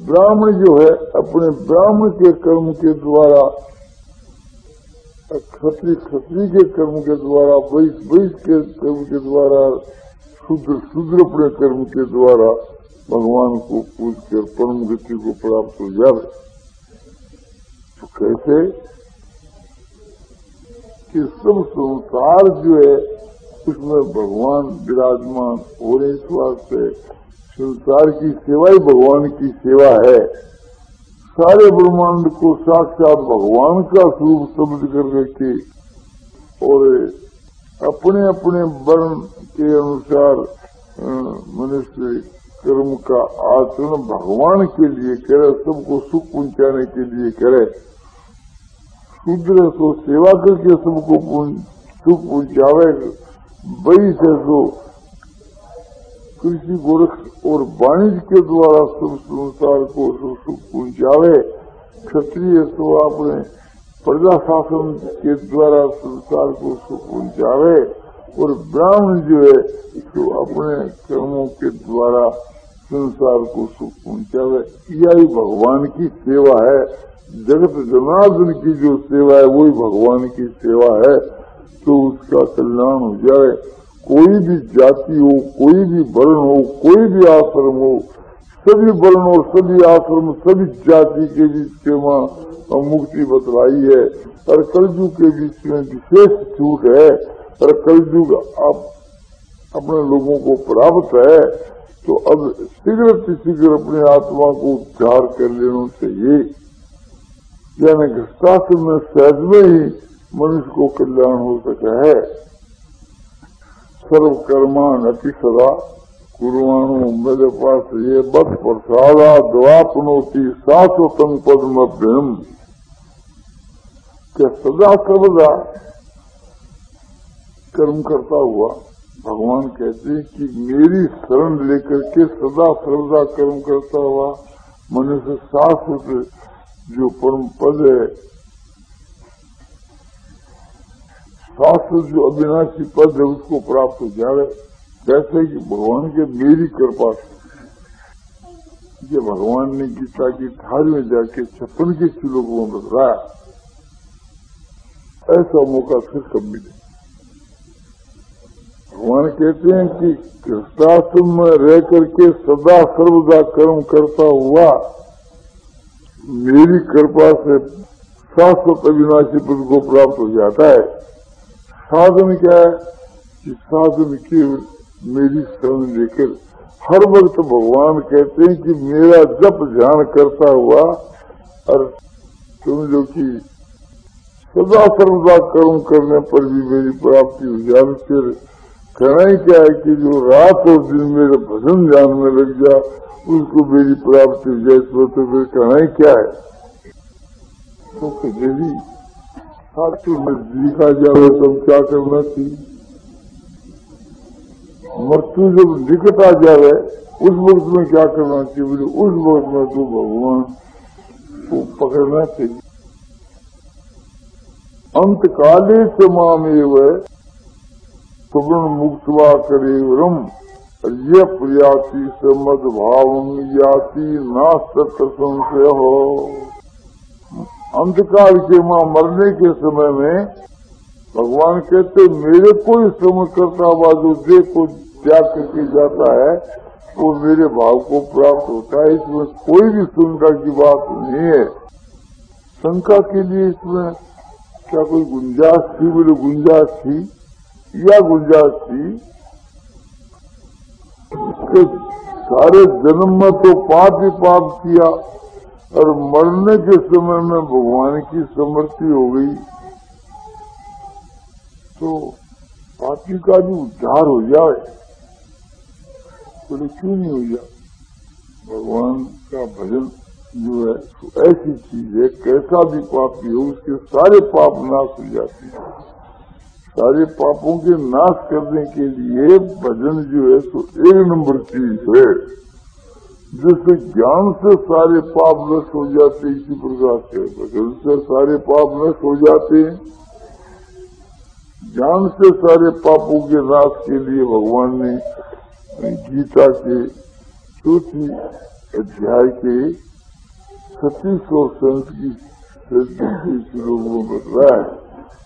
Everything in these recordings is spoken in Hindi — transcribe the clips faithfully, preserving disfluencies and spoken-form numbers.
ब्राह्मण जो है अपने ब्राह्मण के कर्म के द्वारा, क्षत्रिय क्षत्रिय के कर्म के द्वारा, वैश्य वैश्य के कर्म के द्वारा, शूद्र शूद्र अपने कर्म के द्वारा भगवान को पूज कर परम गति को प्राप्त हो जाए। तो कैसे कि सब संसार जो है उसमें भगवान विराजमान हो रहे, इस वास्ते संसार की सेवा ही भगवान की सेवा है। सारे ब्रह्मांड को साक्षात भगवान का स्वरूप समझ कर रखे और अपने अपने वर्ण के अनुसार मनुष्य कर्म का आचरण भगवान के लिए करे, सबको सुख पहुंचाने के लिए करे। शूद्र सो सेवा करके सबको सुख पहुंचावे, वैश्य सो कृषि गोरख और वाणिज्य के द्वारा सब संसार को सुख पहुंचावे। क्षत्रिय सो अपने प्रजा शासन के द्वारा संसार को सुख पहुंचावे और ब्राह्मण जो है तो अपने कर्मों के द्वारा संसार को सुख पहुंचावे। यही भगवान की सेवा है। जगत जनार्दन की जो सेवा है वही भगवान की सेवा है, तो उसका कल्याण हो जाए। कोई भी जाति हो, कोई भी वर्ण हो, कोई भी आश्रम हो, सभी वर्ण और सभी आश्रम सभी जाति के बीच के मां मुक्ति बतलाई है। और कलयुग के बीच में विशेष छूट है और कलयुग आप अपने लोगों को प्राप्त है। तो अब शीघ्र से शीघ्र अपने आत्मा को उद्धार कर लेना चाहिए, यानी घृष्टाश्रम में सहज में ही मनुष्य को कल्याण हो सका है। सर्व कर्मान अति सदा कुर्वाणो मेरे पास ये बस प्रसादा द्वापनोति शाश्वतम पद्मभ्यम। क्या सदा सर्वदा कर्म करता हुआ भगवान कहते हैं कि मेरी शरण लेकर के सदा सर्वदा कर्म करता हुआ मनुष्य शाश्वत जो परम पद है, शाश्वत जो अविनाशी पद है उसको प्राप्त हो जाए। जैसे कि भगवान के मेरी कृपा से, ये भगवान ने गीता की थाल में जाके छप्पन के श्लोकों में बताया, ऐसा मौका फिर कब मिले। भगवान कहते हैं कि गृहस्थाश्रम में रह करके सदा सर्वदा कर्म करता हुआ मेरी कृपा से शाश्वत अविनाशी पद को प्राप्त हो जाता है। साधन क्या है कि साधन की मेरी शरण लेकर हर वक्त भगवान कहते हैं कि मेरा जप ध्यान करता हुआ और समझो कि सदा सर्वदा कर्म करने पर भी मेरी प्राप्ति हो जाए। फिर कहना ही क्या है कि जो रात और दिन मेरे भजन ध्यान में लग जा उसको मेरी प्राप्ति हो जाए, तो फिर कहना ही क्या है। तो यदि साक्षी नजदीक आ जाए तब क्या करना चाहिए। मृत्यु जब निकट आ जाए उस वक्त में क्या करना चाहिए, बोले उस वक्त में तो भगवान को पकड़ना चाहिए। अंतकाले से मामेव सुवर्ण मुक्तवा करे रम ये प्रियाति से मद भाव याति नास्त्र संशय हो। अंतकाल के मां मरने के समय में भगवान कहते मेरे कोई श्रम करता हुआ जो देह को त्याग करके जाता है वो मेरे भाव को प्राप्त होता है। इसमें कोई भी शंका की बात नहीं है। शंका के लिए इसमें क्या कोई गुंजाइश थी, बोले गुंजाइश थी या गुंजाइश थी। इसके सारे जन्म में तो पाप ही पाप किया और मरने के समय में भगवान की समृद्धि हो गई, तो पापी का भी उद्धार हो जाए, तो क्यों नहीं हो जाए। भगवान का भजन जो है तो ऐसी चीज है, कैसा भी पापी हो उसके सारे पाप नाश हो जाते हैं। सारे पापों के नाश करने के लिए भजन जो है तो एक नंबर चीज है। जिससे ज्ञान से सारे पाप नष्ट हो जाते, इसी प्रकार से भजन से सारे पाप नष्ट हो जाते हैं। ज्ञान से सारे पापों के नाश के लिए भगवान ने गीता के चौथी अध्याय के छत्तीस और संस की श्लोक में बतलाया है।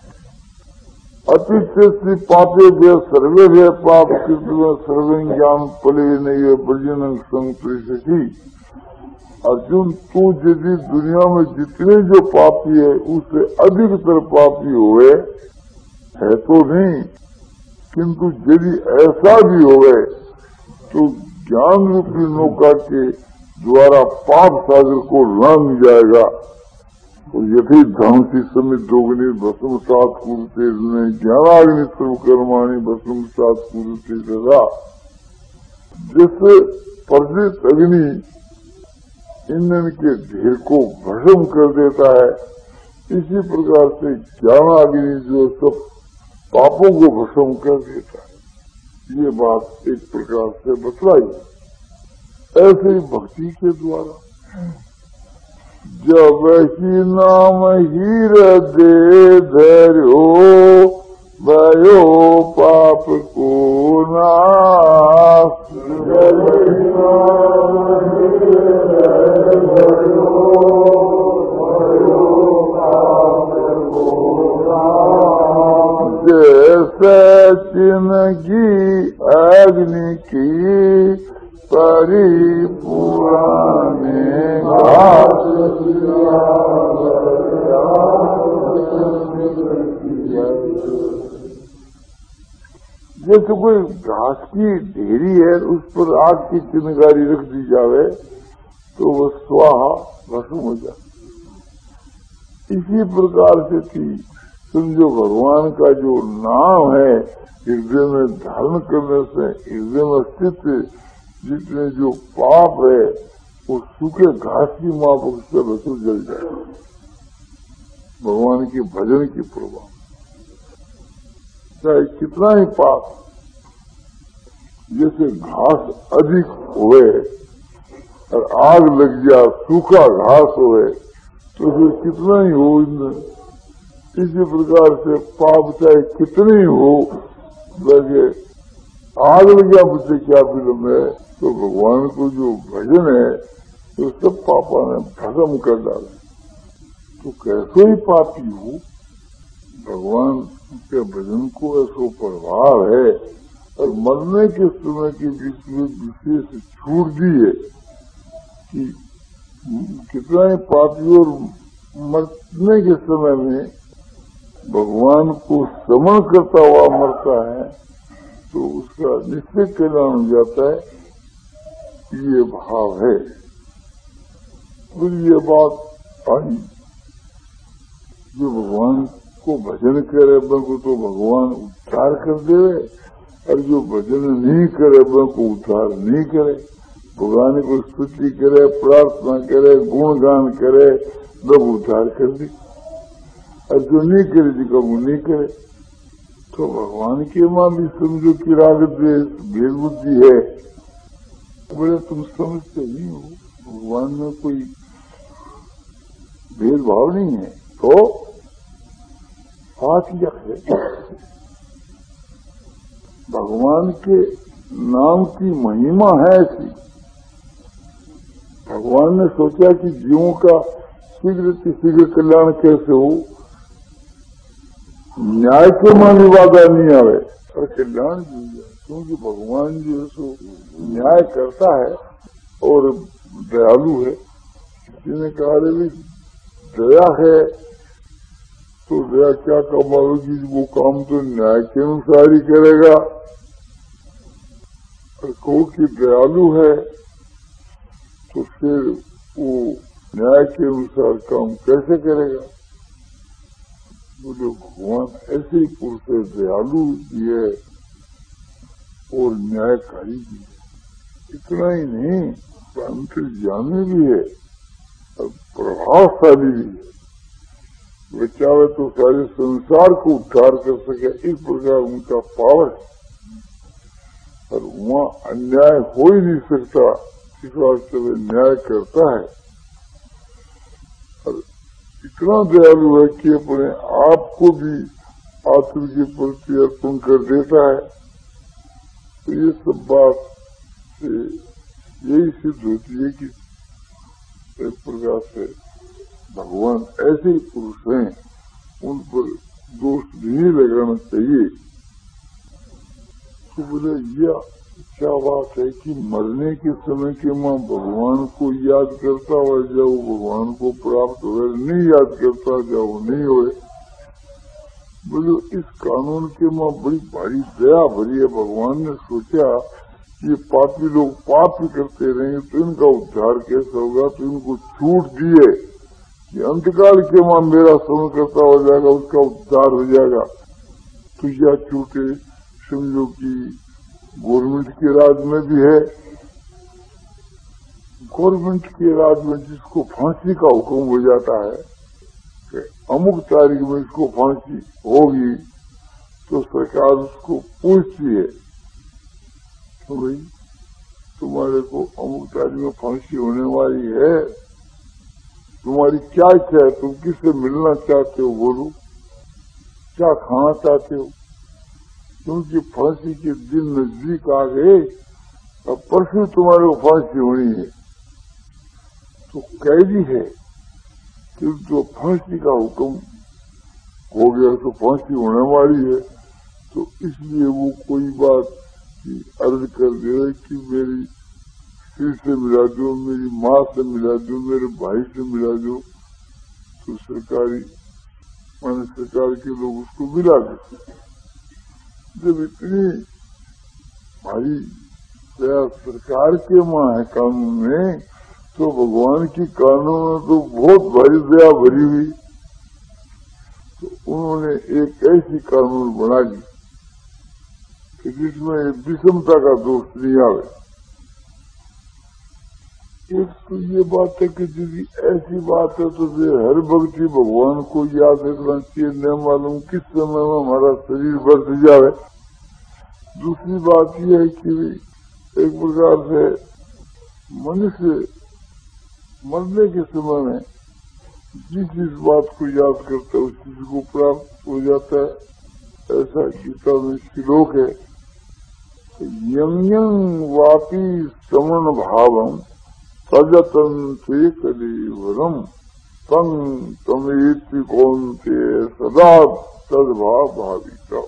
अतिथि पापे भे सर्वे भे पाप कृत्य सर्वे ज्ञान फले नहीं भजन संप्रति। अर्जुन, तू यदि दुनिया में जितने जो पापी है उससे अधिकतर पापी हुए है तो नहीं, किंतु यदि ऐसा भी होवे तो ज्ञान रूपी नौका के द्वारा पाप सागर को लांग जाएगा। तो यथि धमसी समित दोगनी भस्म सात कुरुते ज्ञानाग्नि सर्वकर्माणी भस्म सात कुरुते सदा। जिससे प्रज्वलित अग्नि ईंधन के ढेर को भस्म कर देता है, इसी प्रकार से ज्ञानाग्नि जो सब पापों को भस्म कर देता है। ये बात एक प्रकार से बतलाई। ऐसे ही भक्ति के द्वारा जब ही नाम हीर दे धैर्यो भयो पाप को नाश। जैसे चिन्ह अग्नि की परिपूराने घास। जैसे कोई घास की ढेरी है उस पर आग की चिनगारी रख दी जावे तो वह स्वाहा भस्म हो जाए। इसी प्रकार से थी समझो भगवान का जो नाम है हृदय में धारण करने से हृदय में स्थित जितने जो पाप है वो सूखे घास की माफक से भस्म जल जाए भगवान के भजन की प्रभाव। चाहे कितना ही पाप, जैसे घास अधिक हुए और आग लग जाए सूखा घास हुए तो फिर कितना ही हो, इसी प्रकार से पाप चाहे कितने ही हो लगे आग लग गया मुझसे क्या फिल्म है, तो भगवान को जो भजन है तो सब पापा ने भस्म कर डाला। तो कैसे ही पापी हो भगवान के भजन को ऐसा प्रभाव है और मरने के समय के बीच में विशेष छूट दी है कि कितना ही पापी और मरने के समय में भगवान को स्मरण करता हुआ मरता है तो उसका निश्चय कल्याण हो जाता है। ये भाव है। फिर ये बात आई जो भगवान को भजन करे को तो भगवान उद्धार कर देवे और जो भजन नहीं करे को उद्धार नहीं करे। भगवान को स्तुति करे, प्रार्थना करे, गुणगान करे तब उद्धार कर दे और जो नहीं करे जिसका वो नहीं करे। तो भगवान के मां भी समझो कि राग द्वेष भेद बुद्धि है। बोले तुम समझते नहीं हो भगवान में कोई भेदभाव नहीं है तो हाथ यक है। भगवान के नाम की महिमा है ऐसी। भगवान ने सोचा कि जीवों का शीघ्र से शीघ्र कल्याण कैसे हो, न्याय के मानी वादा नहीं आवे और कल्याण जी जाए, क्योंकि भगवान जो है सो न्याय करता है और दयालु है। किसी ने कहा रे भी दया है तो दया क्या कमाओगी, वो काम तो न्याय के अनुसार ही करेगा। और कहो कि दयालु है तो फिर वो न्याय के अनुसार काम कैसे करेगा। बोले भगवान ऐसे ही पुरुष है, दयालु भी है और न्यायकारी भी है। इतना ही नहीं अंतर्यामी भी है और प्रभावशाली भी है। वे चाहे तो सारे संसार को उद्धार कर सके, इस प्रकार उनका पावर है। और वहाँ अन्याय हो ही नहीं सकता, इस वास्ते वे न्याय करता है। और इतना दयालु है कि अपने आप को भी आत्म के प्रति अर्पण कर देता है। तो ये सब बात से यही सिद्ध होती है कि एक प्रकार से भगवान ऐसे ही पुरुष हैं, उन पर दोष नहीं लगाना चाहिए। तो बोले यह क्या बात है कि मरने के समय के मां भगवान को याद करता हुआ जाओ, भगवान को प्राप्त हो, नहीं याद करता जाओ नहीं होए। बोलो इस कानून के मां बड़ी भारी दया भरी है। भगवान ने सोचा ये पापी लोग पाप ही करते रहेंगे तो इनका उद्धार कैसे होगा, तो इनको छूट दिए कि अंतकाल के मां मेरा स्मरण करता हो जाएगा, उसका उद्धार हो जाएगा। तो यह छूटे समझो कि गवर्नमेंट के राज में भी है। गवर्नमेंट के राज में जिसको फांसी का हुक्म हो जाता है कि अमुक तारीख में इसको फांसी होगी, तो सरकार उसको पूछती है तो भाई तुम्हारे को अमुक तारीख में फांसी होने वाली है, तुम्हारी क्या इच्छा है, तुम किससे मिलना चाहते हो, बोलो क्या खाना चाहते हो, क्योंकि फांसी के दिन नजदीक आ गए, अब परसों तुम्हारे को फांसी होनी है। तो कैदी है कि जो फांसी का हुक्म हो गया तो फांसी होने वाली है, तो इसलिए वो कोई बात की अर्ज कर दे रहे कि मेरी सिर से मिला दो, मेरी माँ से मिला दो, मेरे भाई से मिला दो। तो सरकारी माने सरकार के लोग उसको मिला देते। जब इतनी भारी दया सरकार के मां है कानून में, तो भगवान की कानून में तो बहुत भारी दया भरी हुई। तो उन्होंने एक ऐसी कानून बना दी कि जिसमें विषमता का दोष नहीं आवे। एक तो ये बात है कि यदि ऐसी बात है तो हर भक्ति भगवान को याद रखना चाहिए, न मालूम किस समय में हमारा शरीर बरस जावे। दूसरी बात यह है कि एक प्रकार से मनुष्य मरने के समय में जिस जिस बात को याद करता है उस चीज को प्राप्त हो जाता है। ऐसा गीता में श्लोक है, यं यं वापी समन भावम सजतन से कलेवरम तंग तमेति कौन्ते सदा तद्भाव भाविता।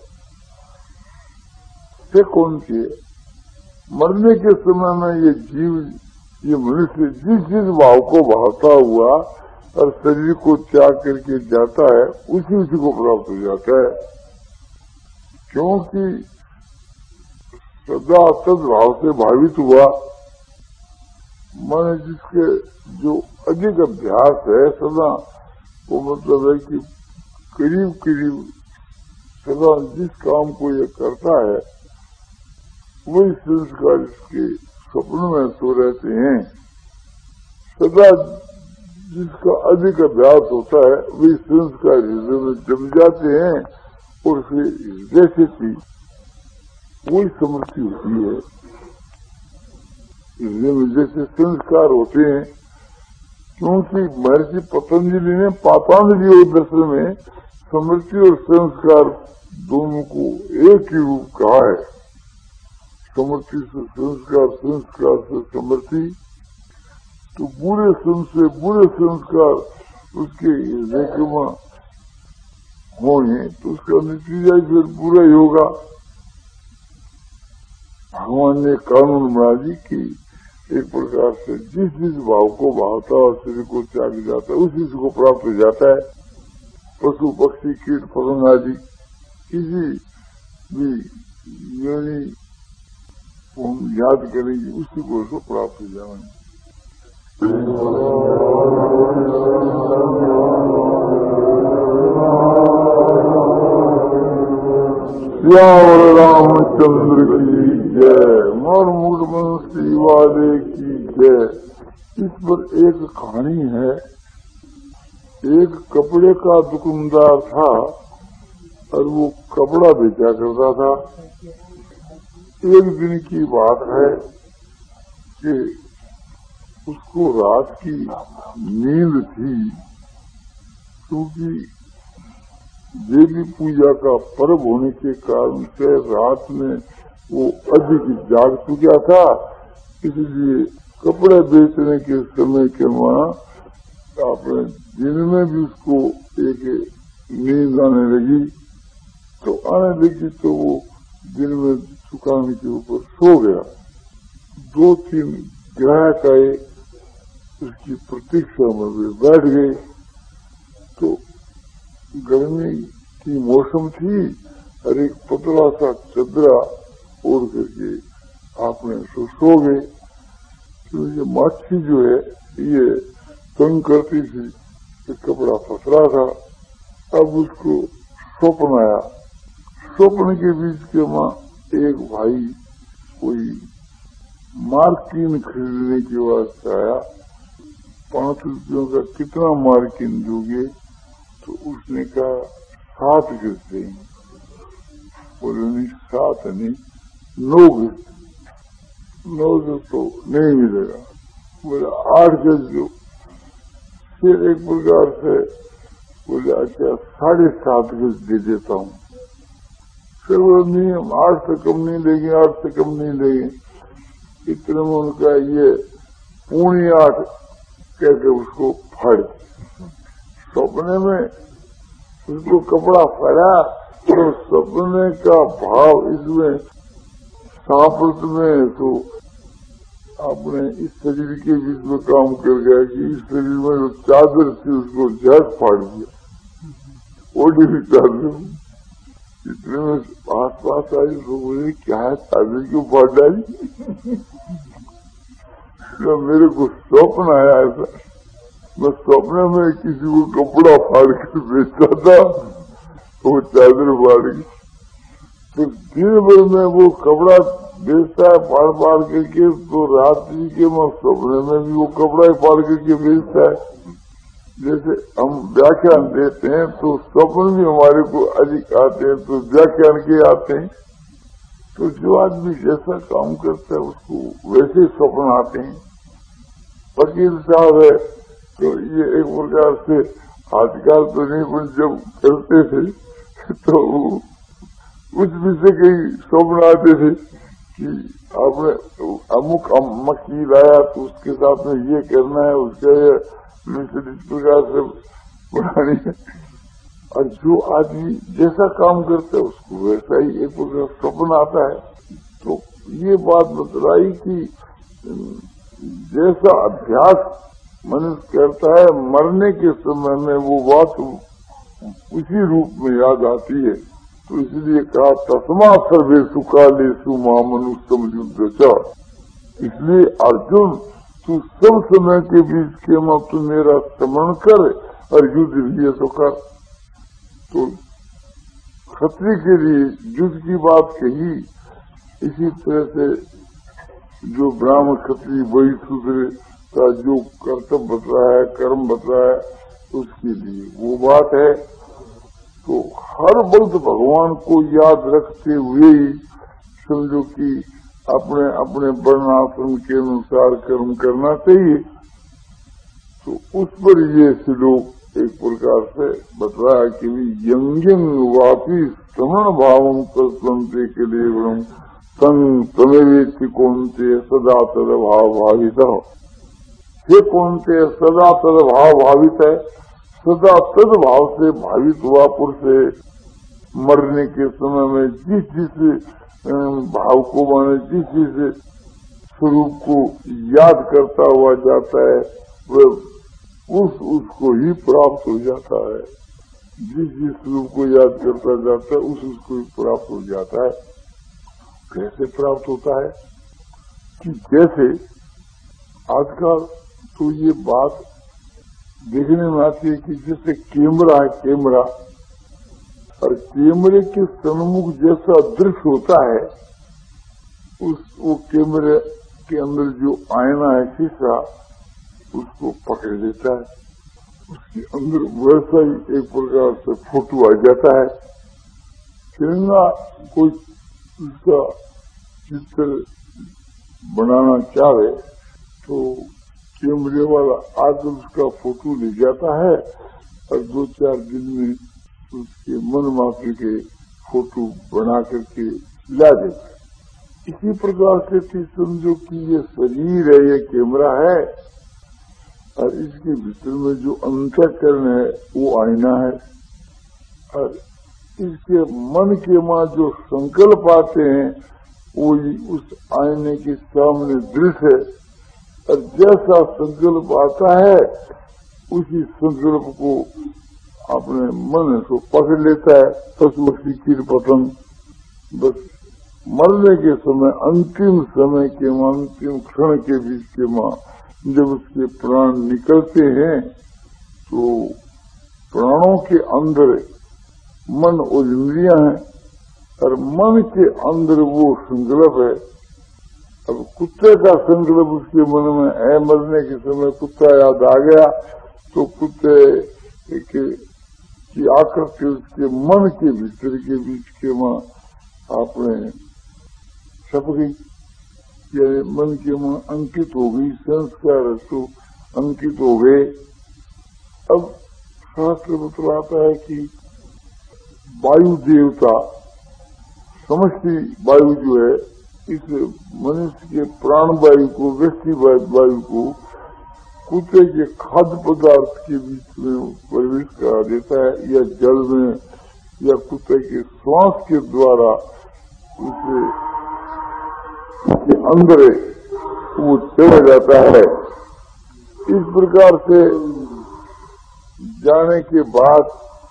से कौन सी मरने के समय में ये जीव, ये मनुष्य जिस जिस भाव को भावता हुआ और शरीर को त्याग करके जाता है, उसी उसी को प्राप्त हो जाता है। क्योंकि सदा तद्भाव से भावित हुआ, माने जिसके जो अधिक अभ्यास है सदा, वो मतलब है कि करीब करीब सदा जिस काम को ये करता है वही संस्कार इसके स्वप्न में सो रहते हैं। सदा जिसका अधिक अभ्यास होता है वही संस्कार हृदय में जम जाते हैं और फिर हृदय से थी वही समृद्धि होती है। हृदय में जैसे संस्कार होते हैं, क्योंकि महर्षि पतंजलि ने पातंजलि और दर्शन में समृद्धि और संस्कार दोनों को एक ही रूप कहा है। समृद्धि से संस्कार, संस्कार से समृद्धि। तो बुरे संस से बुरे संस्कार उसके हृदय के वहां होंगे तो उसका नतीजा फिर बुरा ही होगा। भगवान ने कानून बना दी कि एक प्रकार से जिस जिस भाव को भावता और शरीर को त्याग जाता है उसी को प्राप्त हो जाता है। पशु पक्षी कीट पतंग आदि किसी भी योनि हम याद करेंगे उसी को उसको प्राप्त हो जाएंगे। श्याम रामचंद्र की जय, मोर मुखमंत्री वाले की जय। इस पर एक कहानी है। एक कपड़े का दुकानदार था और वो कपड़ा बेचा करता था। एक दिन की बात है कि उसको रात की नींद थी, क्योंकि देवी पूजा का पर्व होने के कारण से रात में वो अधिक जाग चुका था, इसलिए कपड़े बेचने के समय के वहां आपने दिन में भी उसको एक नींद आने लगी, तो आने लगी तो वो दिन में दुकान के ऊपर सो गया। दो तीन ग्राहक आए, उसकी प्रतीक्षा में वे बैठ गए। तो गर्मी की मौसम थी और एक पतला सा चदरा ओढ़ करके आपने सो सो गए। तो ये माछी जो है ये तंग करती थी, ये कपड़ा फसरा था। अब उसको स्वप्न आया। स्वप्न के बीच के मां एक भाई कोई मार्किन खरीदने के वास्ते आया। पांच रुपयों का कितना मार्किन दोगे? तो उसने कहा सात गज देंगे। बोले नहीं, सात नहीं, नौ गज। नौ गज तो नहीं मिलेगा। बोले आठ गज दो। फिर एक प्रकार से बोले अच्छा साढ़े सात गज दे देता हूँ। फिर वो नहीं, हम आठ से कम नहीं लेंगे, आठ से कम नहीं लेंगे। इतने में उनका ये पौनी आठ कहकर उसको फाड़। सपने में उसको कपड़ा फरा तो सपने का भाव इसमें सांप्रत में तो आपने इस शरीर के बीच में काम कर गया कि इस शरीर में जो चादर थी उसको झट फाड़ दिया। ओढ़ी हुई चादर। इतने में आस पास आई तो बोले क्या है, चादर क्यों फाड़ डाली? तो मेरे को स्वप्न आया ऐसा, मैं स्वप्न में किसी को कपड़ा फाड़ कर बेचता था, वो चादर फाड़ गई। तो दिन भर में वो कपड़ा बेचता है फाड़ फाड़ करके, तो रात्रि के मैं स्वप्न में भी वो कपड़ा ही फाड़ करके बेचता है। जैसे हम व्याख्यान देते हैं तो स्वप्न भी हमारे को अधिक आते हैं, तो व्याख्यान के आते हैं। तो जो आदमी जैसा काम करता है उसको वैसे स्वप्न आते हैं। वकील साहब है तो ये एक प्रकार से आजकल तो नहीं, पर जब करते थे तो उस विषय के स्वप्न आते थे कि आपने अमुक वकील आया तो उसके साथ में ये करना है, उसका ये मिस्र इस प्रकार से बनानी है। और जो आदमी जैसा काम करता है उसको वैसा ही एक प्रकार स्वप्न आता है। तो ये बात बतलाई कि जैसा अभ्यास मनुष्य करता है, मरने के समय में वो बात उसी रूप में याद आती है। तो इसलिए कहा तस्मा सर्वे सुकाले सुमा मनुष्यम युद्ध। इसलिए अर्जुन तू सब समय के बीच के में तू मेरा स्मरण कर और युद्ध भी तो कर। तो खत्री के लिए युद्ध की बात कही। इसी तरह से जो ब्राह्मण खत्री वही शूद्र का जो कर्तव्य बता है, कर्म बता है, उसके लिए वो बात है। तो हर वक्त भगवान को याद रखते हुए ही समझो कि अपने अपने वर्णाश्रम के अनुसार कर्म करना चाहिए। तो उस पर ये श्लोक एक प्रकार से बताया कि यंग यंग वापी समण भावम तस्वंते के लिए संग तमेवेति कौनते सदा तद भाव भावित। हे कौनते सदा तद भाव भावित है, सदा तद भाव से भावित हुआ पुरुष मरने के समय में जिस जिस भाव को माने जिस जिस स्वरूप को याद करता हुआ जाता है वह उस उसको ही प्राप्त हो जाता है। जिस जिस स्वरूप को याद करता जाता है उस उसको ही प्राप्त हो जाता है। कैसे प्राप्त होता है कि जैसे आजकल तो ये बात देखने में आती है कि जैसे कैमरा है, कैमरा और कैमरे के सन्मुख जैसा दृश्य होता है, उस वो कैमरे के अंदर जो आईना है, शीशा, उसको पकड़ लेता है। उसके अंदर वैसा ही एक प्रकार से फोटो आ जाता है। कैमरा कोई उसका चित्र बनाना चाहे तो कैमरे वाला आकर उसका फोटो ले जाता है और दो चार दिन में उसके मन मात्र के फोटो बना करके ला देता है। इसी प्रकार से थी समझो कि ये शरीर है, ये कैमरा है, और इसके भीतर में जो अंतःकरण है वो आईना है, और इसके मन के मां जो संकल्प आते हैं वो उस आईने के सामने दृश्य है, और जैसा संकल्प आता है उसी संकल्प को अपने मन को पकड़ लेता है। पशु पक्षी कीट पतंग बस मरने के समय, अंतिम समय के मां, अंतिम क्षण के बीच के मां जब उसके प्राण निकलते हैं तो प्राणों के अंदर मन और इंद्रियां हैं, और मन के अंदर वो संकल्प है। अब कुत्ते का संकल्प उसके मन में है, मरने के समय कुत्ता याद आ गया तो कुत्ते की आकृति उसके मन के भीतर के बीच के मां आपने छप गई, यानी मन के मां अंकित हो गई, संस्कार तो अंकित हो गए। अब शास्त्र बतलाता है कि वायु देवता समष्टि वायु जो है, इस मनुष्य के प्राण वायु को, व्यक्ति वायु को कुत्ते के खाद्य पदार्थ के बीच में प्रवेश करा देता है, या जल में, या कुत्ते के श्वास के द्वारा उसे के अंदर वो चला जाता है। इस प्रकार से जाने के बाद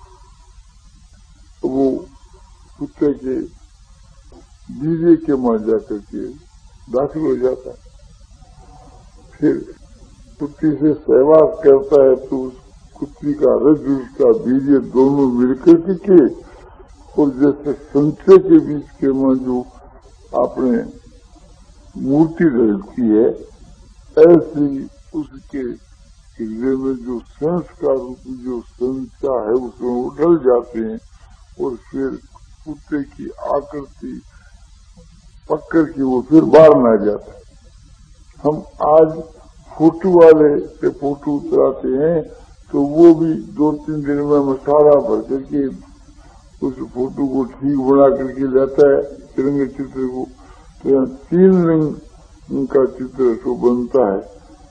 वो कुत्ते के बीजे के मां जाकर के दाखिल हो जाता है। फिर कुत्ती से सहवास करता है तो उस कुत्ती का रज, उसका बीजे दोनों मिलकर के और जैसे संचय के बीच के मां जो आपने मूर्ति रखी है, ऐसी उसके हृदय में जो संस्कार जो संचा है उसमें वो ढल जाते हैं, और फिर कुत्ते की आकृति पकड़ के वो फिर बाहर में आ जाता है। हम आज फोटो वाले से फोटो उतराते हैं तो वो भी दो तीन दिन में मसाला भर करके उस फोटो को ठीक बना करके लाता है, तिरंगे चित्र को। तो यहाँ तीन रंग का चित्र तो बनता है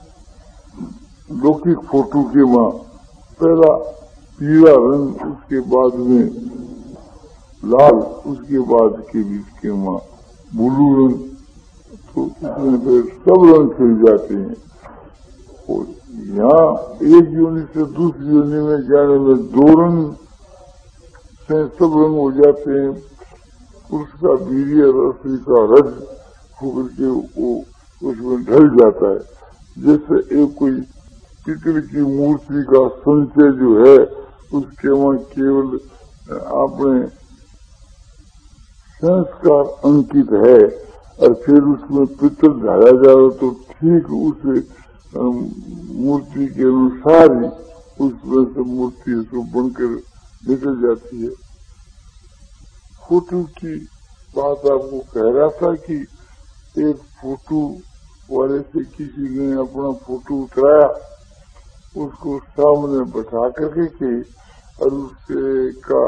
लौकिक फोटो के मां। पहला पीला रंग, उसके बाद में लाल, उसके बाद के बीच के मां ब्लू रंग, तो इसमें फिर सब रंग खिल जाते हैं। और यहाँ एक योनि से दूसरी योनि में जाने में दो रंग से सब रंग हो जाते हैं। उसका वीर्य रस्सी का रज होकर के वो उसमें ढल जाता है। जैसे एक कोई पितल की मूर्ति का संचय जो है उसके वहां केवल आपने संस्कार अंकित है, और फिर उसमें पितल ढाया जाए तो ठीक उस मूर्ति के अनुसार ही उसमें से मूर्ति तो बनकर निकल जाती है। फोटो की बात आपको कह रहा था कि एक फोटो वाले से किसी ने अपना फोटो उतराया, उसको सामने बैठा करके के और उसके का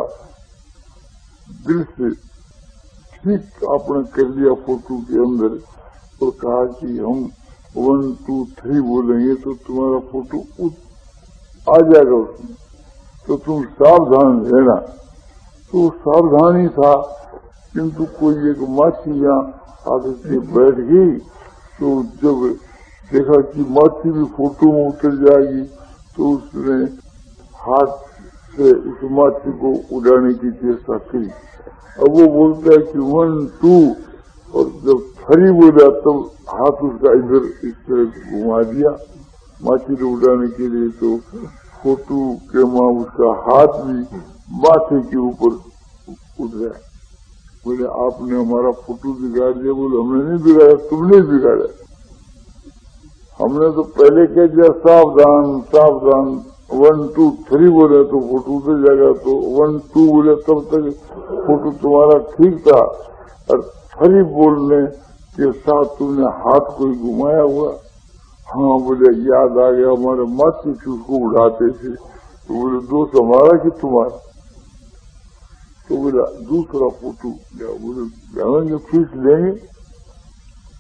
दृश्य ठीक आपने कर लिया फोटो के अंदर, और कहा कि हम वन टू थ्री बोलेंगे तो तुम्हारा फोटो आ जाएगा उसमें, तो तुम सावधान रहना। तो सावधान ही था, किंतु कोई एक माछी यहाँ आकर के बैठ गई, तो जब देखा कि माछी भी फोटो में उतर जाएगी तो उसने हाथ से उस माछी को उड़ाने की चेष्टा की। अब वो बोलता है कि वन टू, और जब थ्री बोला तब हाथ उसका इधर इस तरह घुमा दिया माछी को उड़ाने के लिए। तो फोटो के मां उसका हाथ भी माथे के ऊपर उठ गया। बोले आपने हमारा फोटो बिगाड़ दिया। बोले हमने नहीं बिगाड़ा, तुमने बिगाड़ा। हमने तो पहले कह दिया सावधान सावधान, वन टू थ्री बोले तो फोटो उतर जाएगा, तो वन टू बोले तब तक फोटो तुम्हारा ठीक था, और थ्री बोलने के साथ तुमने हाथ कोई घुमाया हुआ। हाँ बोले याद आ गया, हमारे माथे की उसको उड़ाते थे। तो बोले दोस्त हमारा कि तुम्हारा? तो बोला दूसरा फोटो क्या? बोले जाएंगे फीस लेंगे।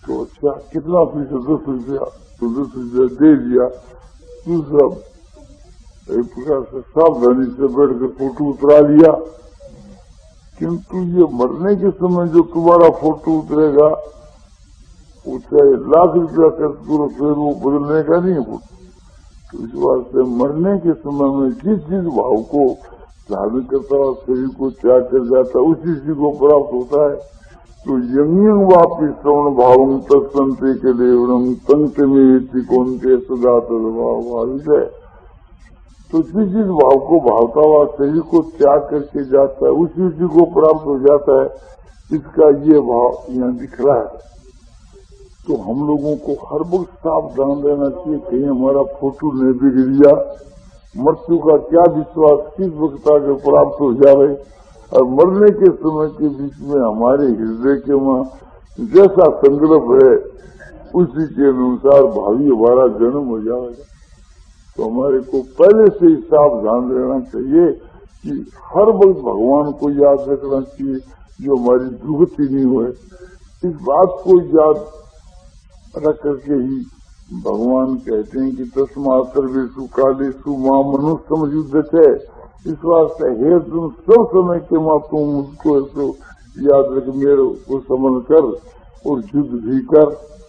तो अच्छा कितना पैसा? दस रुपया। तो दस रुपया दे दिया। दूसरा एक प्रकार से सावधानी से बैठकर फोटो उतरा लिया। किंतु ये मरने के समय जो तुम्हारा फोटो उतरेगा वो चाहे लाख रुपया खर्च करो फिर वो बदलने का नहीं है फोटो। तो इस वास्ते मरने के समय में जिस जिस भाव को धारण करता है शरीर को त्याग कर जाता है उसी चीज को प्राप्त होता है। तो यंग वापी श्रवण भाव तत्संते के देवरम तंत में कौन के सदा तदभाव है। तो जिस जिस भाव को भावता हुआ शरीर को त्याग करके जाता है उसी उसी को प्राप्त हो जाता है। इसका ये भाव यहाँ दिख रहा है। तो हम लोगों को हर वक्त सावधान रहना चाहिए कहीं हमारा फोटो नहीं बिगड़ गया। मृत्यु का क्या विश्वास किस वक्त आगे प्राप्त हो जाए और मरने के समय के बीच में हमारे हृदय के वहाँ जैसा संकल्प है उसी के अनुसार भावी हमारा जन्म हो जाएगा। तो हमारे को पहले से ही सावधान रहना चाहिए कि हर वक्त भगवान को याद रखना चाहिए जो हमारी दुर्गति नहीं हुए। इस बात को याद रख करके ही भगवान कहते हैं कि तस्मात् सर्वेषु कालेषु मां मनुष्य समयुध्यते। इस वास्ते हे तुम सब समय के मां तुम मुझको तो याद रख मेरे को समझ कर और युद्ध भी कर।